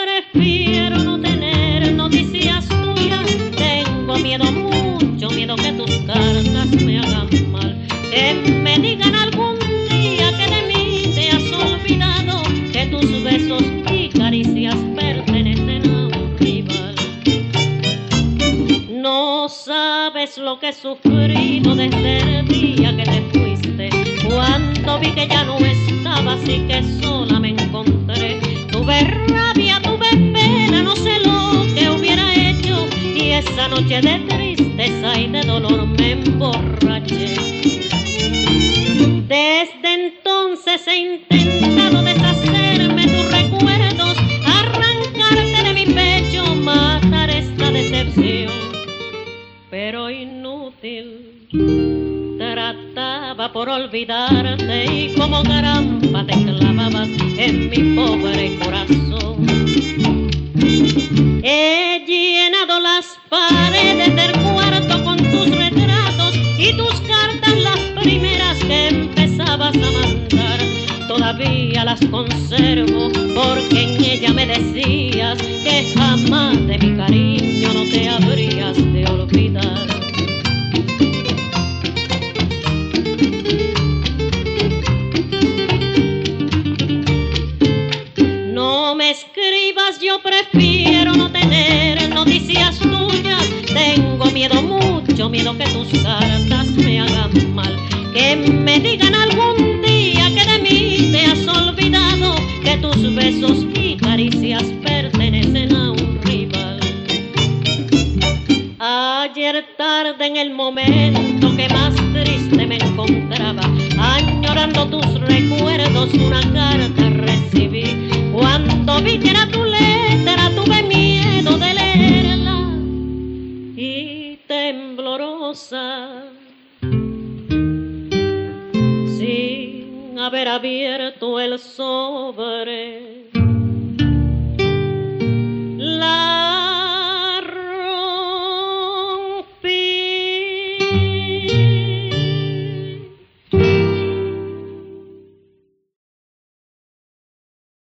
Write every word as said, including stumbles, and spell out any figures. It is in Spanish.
prefiero no tener noticias tuyas. Tengo miedo, mucho miedo que tus cartas me hagan mal, que me digan algún día que de mí te has olvidado, que tus besos y caricias pertenecen a un rival. No sabes lo que he sufrido desde el día que te fuiste, cuando vi que ya no estabas y que sola me encontré. Tuve rabia, tuve pena, no sé lo que hubiera hecho, y esa noche de tristeza y de dolor me emborraché. Desde entonces he intentado deshacerme tus recuerdos, arrancarte de mi pecho, matar esta decepción, pero inútil. Trataba por olvidarte y como caramba te clavabas en mi pobre corazón. He llenado las paredes del cuarto con tus retratos y tus cartas, las primeras que empezabas a mandar. Todavía las conservo porque en ella me decías que jamás de mi cariño no te habrías de olvidar. No me escribas, yo prefiero no tener noticias tuyas. Tengo miedo, mucho miedo que tus cartas me hagan mal, que me digan algún día que de mí te has olvidado, que tus besos y caricias pertenecen a un rival. Ayer tarde, en el momento que más triste me encontraba, añorando tus recuerdos, una carta recibí. Cuando vi que era tu letra, tuve miedo de leerla y temblorosa, sin haber abierto el sobre,